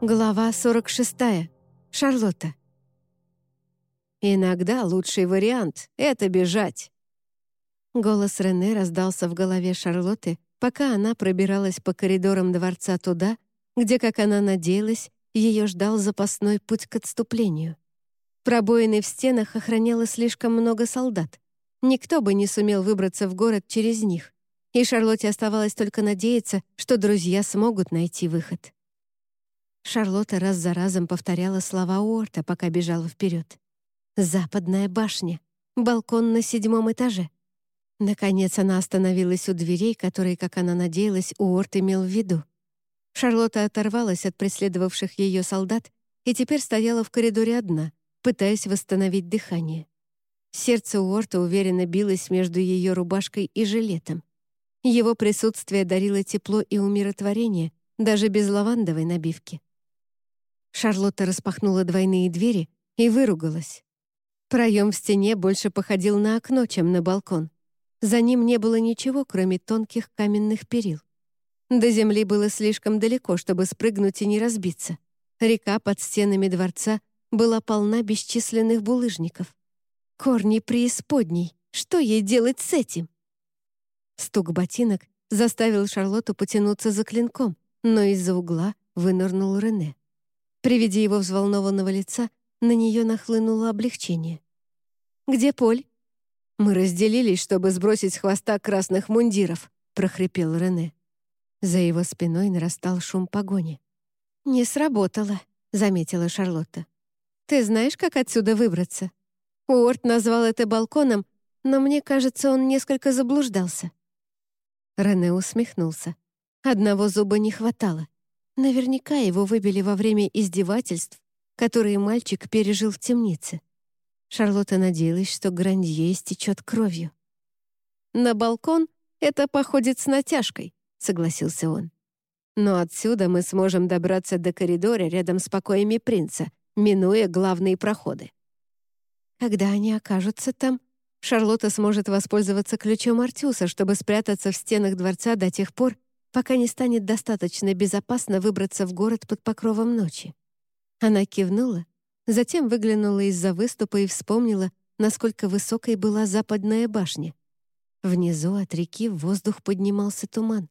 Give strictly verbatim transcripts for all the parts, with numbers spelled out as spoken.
Глава сорок шестая. Шарлотта. «Иногда лучший вариант — это бежать». Голос Рене раздался в голове Шарлотты, пока она пробиралась по коридорам дворца туда, где, как она надеялась, ее ждал запасной путь к отступлению. Пробоины в стенах охраняло слишком много солдат. Никто бы не сумел выбраться в город через них, и Шарлотте оставалось только надеяться, что друзья смогут найти выход. Шарлотта раз за разом повторяла слова Уорта, пока бежала вперед. «Западная башня. Балкон на седьмом этаже». Наконец она остановилась у дверей, которые, как она надеялась, Уорт имел в виду. Шарлотта оторвалась от преследовавших ее солдат и теперь стояла в коридоре одна, пытаясь восстановить дыхание. Сердце Уорта уверенно билось между ее рубашкой и жилетом. Его присутствие дарило тепло и умиротворение, даже без лавандовой набивки. Шарлотта распахнула двойные двери и выругалась. Проем в стене больше походил на окно, чем на балкон. За ним не было ничего, кроме тонких каменных перил. До земли было слишком далеко, чтобы спрыгнуть и не разбиться. Река под стенами дворца была полна бесчисленных булыжников. Корни преисподней. Что ей делать с этим? Стук ботинок заставил Шарлотту потянуться за клинком, но из-за угла вынырнул Рене. При виде его взволнованного лица на нее нахлынуло облегчение. «Где Поль?» «Мы разделились, чтобы сбросить с хвоста красных мундиров», — прохрипел Рене. За его спиной нарастал шум погони. «Не сработало», — заметила Шарлотта. «Ты знаешь, как отсюда выбраться? Уорт назвал это балконом, но мне кажется, он несколько заблуждался». Рене усмехнулся. Одного зуба не хватало. Наверняка его выбили во время издевательств, которые мальчик пережил в темнице. Шарлотта надеялась, что Грандье истечет кровью. «На балкон это походит с натяжкой», — согласился он. «Но отсюда мы сможем добраться до коридора рядом с покоями принца, минуя главные проходы». Когда они окажутся там, Шарлотта сможет воспользоваться ключом Артюса, чтобы спрятаться в стенах дворца до тех пор, пока не станет достаточно безопасно выбраться в город под покровом ночи. Она кивнула, затем выглянула из-за выступа и вспомнила, насколько высокой была западная башня. Внизу от реки в воздух поднимался туман.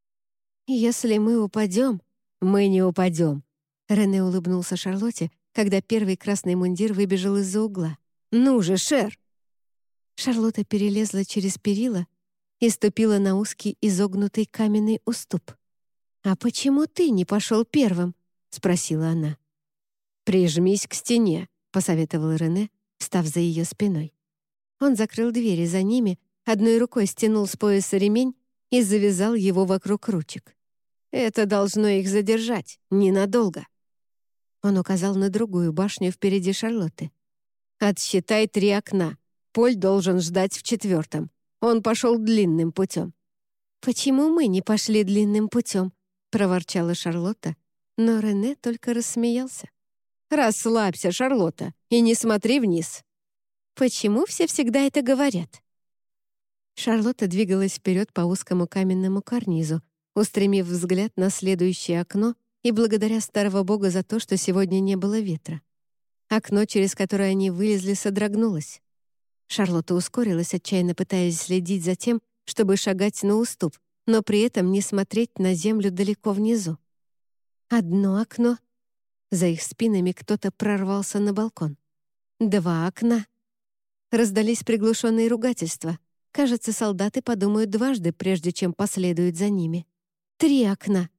«Если мы упадем...» «Мы не упадем», — Рене улыбнулся Шарлотте, когда первый красный мундир выбежал из-за угла. «Ну же, Шер!» Шарлотта перелезла через перила и ступила на узкий изогнутый каменный уступ. «А почему ты не пошел первым?» — спросила она. «Прижмись к стене», — посоветовал Рене, встав за ее спиной. Он закрыл двери за ними, одной рукой стянул с пояса ремень и завязал его вокруг ручек. «Это должно их задержать, ненадолго». Он указал на другую башню впереди Шарлотты. «Отсчитай три окна. Поль должен ждать в четвертом. Он пошел длинным путем». «Почему мы не пошли длинным путем?» — проворчала Шарлотта, но Рене только рассмеялся. «Расслабься, Шарлотта, и не смотри вниз». «Почему все всегда это говорят?» Шарлотта двигалась вперед по узкому каменному карнизу, устремив взгляд на следующее окно и благодаря старого бога за то, что сегодня не было ветра. Окно, через которое они вылезли, содрогнулось. Шарлотта ускорилась, отчаянно пытаясь следить за тем, чтобы шагать на уступ, но при этом не смотреть на землю далеко внизу. Одно окно. За их спинами кто-то прорвался на балкон. Два окна. Раздались приглушенные ругательства. Кажется, солдаты подумают дважды, прежде чем последуют за ними. Три окна.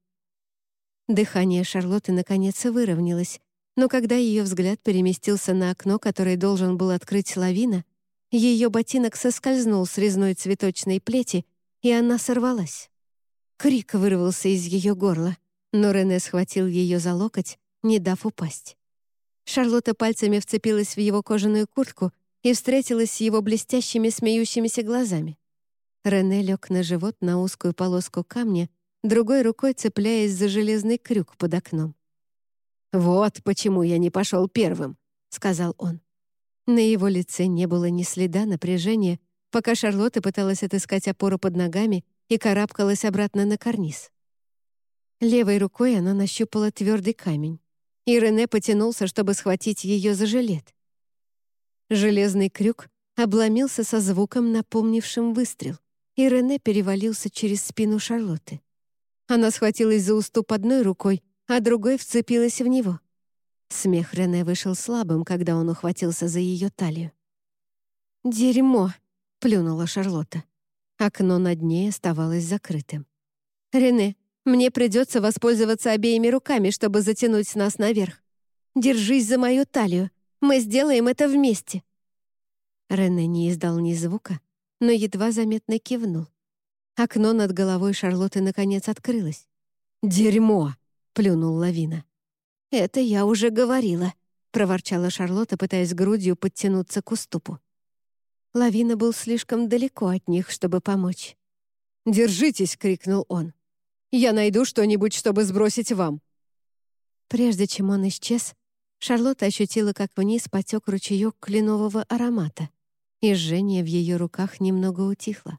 Дыхание Шарлотты наконец выровнялось, но когда ее взгляд переместился на окно, которое должен был открыть лавина, ее ботинок соскользнул с резной цветочной плети, и она сорвалась. Крик вырвался из ее горла, но Рене схватил ее за локоть, не дав упасть. Шарлотта пальцами вцепилась в его кожаную куртку и встретилась с его блестящими смеющимися глазами. Рене лег на живот на узкую полоску камня, другой рукой цепляясь за железный крюк под окном. «Вот почему я не пошел первым», — сказал он. На его лице не было ни следа напряжения, пока Шарлотта пыталась отыскать опору под ногами и карабкалась обратно на карниз. Левой рукой она нащупала твердый камень, и Рене потянулся, чтобы схватить ее за жилет. Железный крюк обломился со звуком, напомнившим выстрел, и Рене перевалился через спину Шарлотты. Она схватилась за уступ одной рукой, а другой вцепилась в него. Смех Рене вышел слабым, когда он ухватился за ее талию. «Дерьмо!» — плюнула Шарлотта. Окно над ней оставалось закрытым. «Рене, мне придется воспользоваться обеими руками, чтобы затянуть нас наверх. Держись за мою талию. Мы сделаем это вместе». Рене не издал ни звука, но едва заметно кивнул. Окно над головой Шарлотты наконец открылось. «Дерьмо!» — плюнул Лавина. «Это я уже говорила», — проворчала Шарлотта, пытаясь грудью подтянуться к уступу. Лавина был слишком далеко от них, чтобы помочь. «Держитесь!» — крикнул он. «Я найду что-нибудь, чтобы сбросить вам!» Прежде чем он исчез, Шарлотта ощутила, как вниз потек ручеек кленового аромата, и жжение в ее руках немного утихло.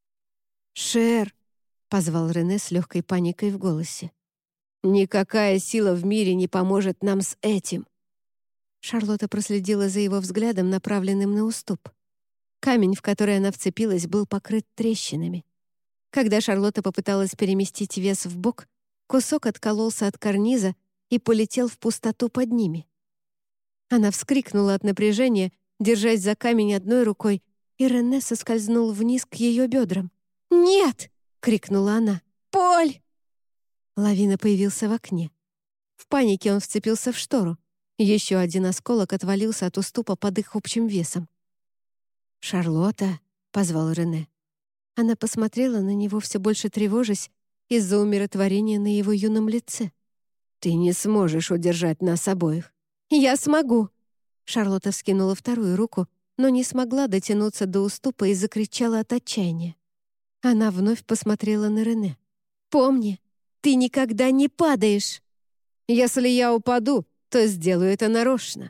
«Шер!» — позвал Рене с легкой паникой в голосе. «Никакая сила в мире не поможет нам с этим!» Шарлотта проследила за его взглядом, направленным на уступ. Камень, в который она вцепилась, был покрыт трещинами. Когда Шарлотта попыталась переместить вес вбок, кусок откололся от карниза и полетел в пустоту под ними. Она вскрикнула от напряжения, держась за камень одной рукой, и Рене соскользнул вниз к ее бедрам. «Нет!» — крикнула она. «Поль!» Лавина появился в окне. В панике он вцепился в штору. Еще один осколок отвалился от уступа под их общим весом. «Шарлотта!» — позвал Рене. Она посмотрела на него, все больше тревожась из-за умиротворения на его юном лице. «Ты не сможешь удержать нас обоих». «Я смогу!» Шарлотта вскинула вторую руку, но не смогла дотянуться до уступа и закричала от отчаяния. Она вновь посмотрела на Рене. «Помни, ты никогда не падаешь!» «Если я упаду, то сделаю это нарочно».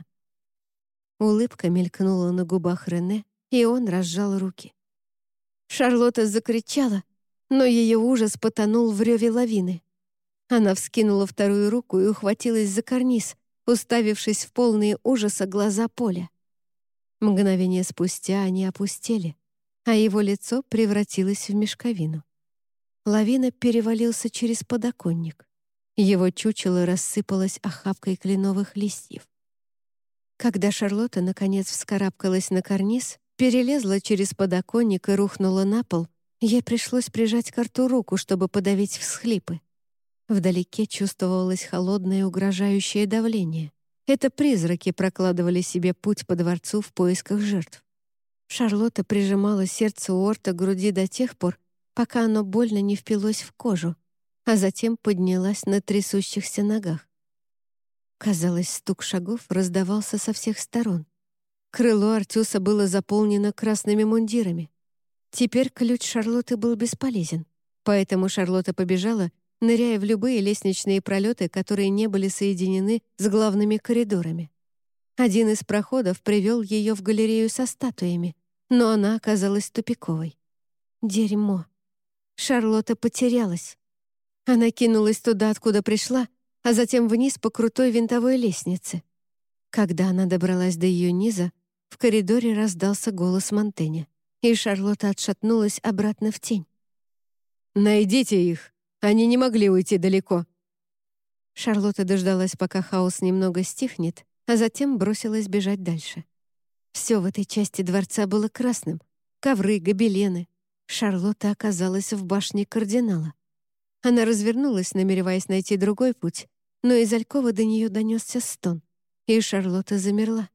Улыбка мелькнула на губах Рене, и он разжал руки. Шарлотта закричала, но ее ужас потонул в реве лавины. Она вскинула вторую руку и ухватилась за карниз, уставившись в полные ужаса глаза Поля. Мгновение спустя они опустели, а его лицо превратилось в мешковину. Лавина перевалился через подоконник. Его чучело рассыпалось охапкой кленовых листьев. Когда Шарлотта наконец вскарабкалась на карниз, перелезла через подоконник и рухнула на пол, ей пришлось прижать к рту руку, чтобы подавить всхлипы. Вдалеке чувствовалось холодное угрожающее давление. Это призраки прокладывали себе путь по дворцу в поисках жертв. Шарлотта прижимала сердце Уорта к груди до тех пор, пока оно больно не впилось в кожу, а затем поднялась на трясущихся ногах. Казалось, стук шагов раздавался со всех сторон. Крыло Артюса было заполнено красными мундирами. Теперь ключ Шарлотты был бесполезен, поэтому Шарлотта побежала, ныряя в любые лестничные пролеты, которые не были соединены с главными коридорами. Один из проходов привел ее в галерею со статуями, но она оказалась тупиковой. Дерьмо. Шарлотта потерялась. Она кинулась туда, откуда пришла, а затем вниз по крутой винтовой лестнице. Когда она добралась до ее низа, в коридоре раздался голос Монтэня, и Шарлотта отшатнулась обратно в тень. «Найдите их! Они не могли уйти далеко!» Шарлотта дождалась, пока хаос немного стихнет, а затем бросилась бежать дальше. Все в этой части дворца было красным. Ковры, гобелены. Шарлотта оказалась в башне кардинала. Она развернулась, намереваясь найти другой путь, но из алькова до нее донесся стон, и Шарлотта замерла.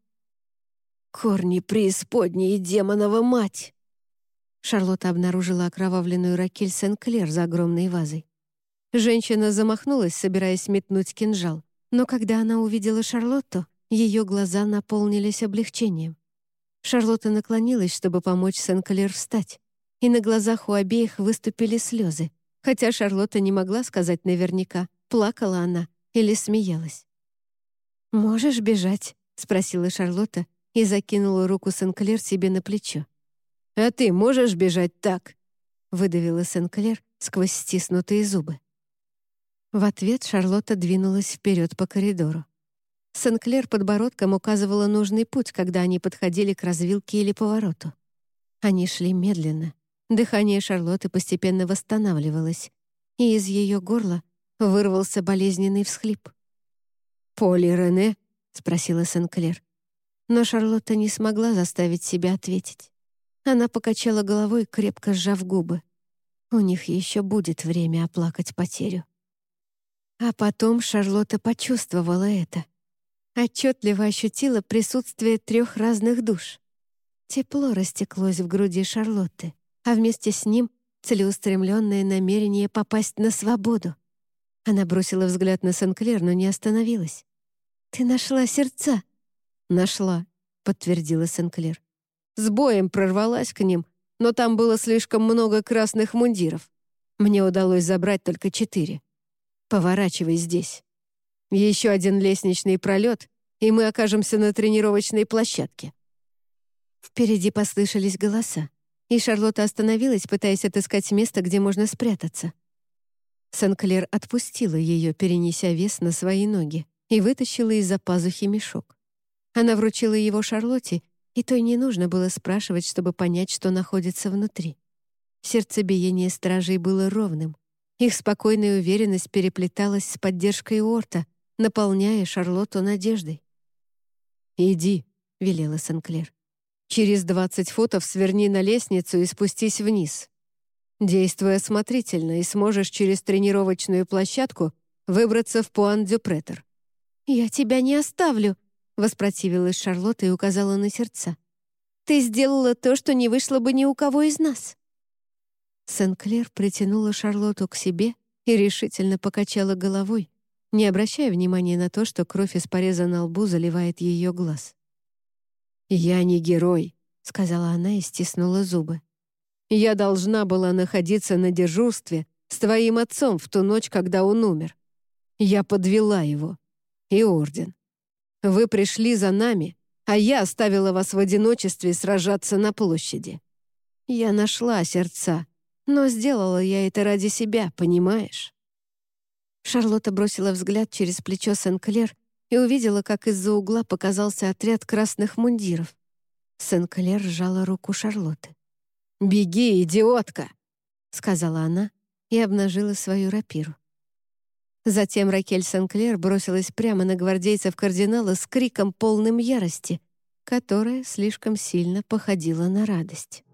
«Корни преисподней, демонова мать!» Шарлотта обнаружила окровавленную Ракель Сен-Клер за огромной вазой. Женщина замахнулась, собираясь метнуть кинжал, но когда она увидела Шарлотту, ее глаза наполнились облегчением. Шарлотта наклонилась, чтобы помочь Сен-Клер встать, и на глазах у обеих выступили слезы, хотя Шарлотта не могла сказать наверняка, плакала она или смеялась. «Можешь бежать?» — спросила Шарлотта и закинула руку Сен-Клер себе на плечо. «А ты можешь бежать так?» — выдавила Сен-Клер сквозь стиснутые зубы. В ответ Шарлотта двинулась вперед по коридору. Сен-Клер подбородком указывала нужный путь, когда они подходили к развилке или повороту. Они шли медленно. Дыхание Шарлотты постепенно восстанавливалось, и из ее горла вырвался болезненный всхлип. «Поли Рене?» — спросила Сен-Клер. Но Шарлотта не смогла заставить себя ответить. Она покачала головой, крепко сжав губы. У них еще будет время оплакать потерю. А потом Шарлотта почувствовала это. Отчетливо ощутила присутствие трех разных душ. Тепло растеклось в груди Шарлотты, а вместе с ним целеустремленное намерение попасть на свободу. Она бросила взгляд на Сен-Клер, но не остановилась. «Ты нашла сердца?» «Нашла», — подтвердила Сен-Клер. «С боем прорвалась к ним, но там было слишком много красных мундиров. Мне удалось забрать только четыре. Поворачивай здесь. Еще один лестничный пролет, и мы окажемся на тренировочной площадке». Впереди послышались голоса, и Шарлотта остановилась, пытаясь отыскать место, где можно спрятаться. Сен-Клер отпустила ее, перенеся вес на свои ноги, и вытащила из-за пазухи мешок. Она вручила его Шарлотте, и той не нужно было спрашивать, чтобы понять, что находится внутри. Сердцебиение стражей было ровным. Их спокойная уверенность переплеталась с поддержкой Уорта, наполняя Шарлотту надеждой. «Иди», — велела Сен-Клер. «Через двадцать футов сверни на лестницу и спустись вниз. Действуй осмотрительно, и сможешь через тренировочную площадку выбраться в Пуан-дю-Претер». «Я тебя не оставлю», — воспротивилась Шарлотта и указала на сердца. «Ты сделала то, что не вышло бы ни у кого из нас». Сен-Клер притянула Шарлотту к себе и решительно покачала головой, не обращая внимания на то, что кровь из пореза на лбу заливает ее глаз. «Я не герой», — сказала она и стиснула зубы. «Я должна была находиться на дежурстве с твоим отцом в ту ночь, когда он умер. Я подвела его. И орден. Вы пришли за нами, а я оставила вас в одиночестве сражаться на площади. Я нашла сердца, но сделала я это ради себя, понимаешь?» Шарлотта бросила взгляд через плечо Сен-Клер и увидела, как из-за угла показался отряд красных мундиров. Сен-Клер сжала руку Шарлотты. «Беги, идиотка!» — сказала она и обнажила свою рапиру. Затем Ракель Сен-Клер бросилась прямо на гвардейцев кардинала с криком полным ярости, которая слишком сильно походила на радость.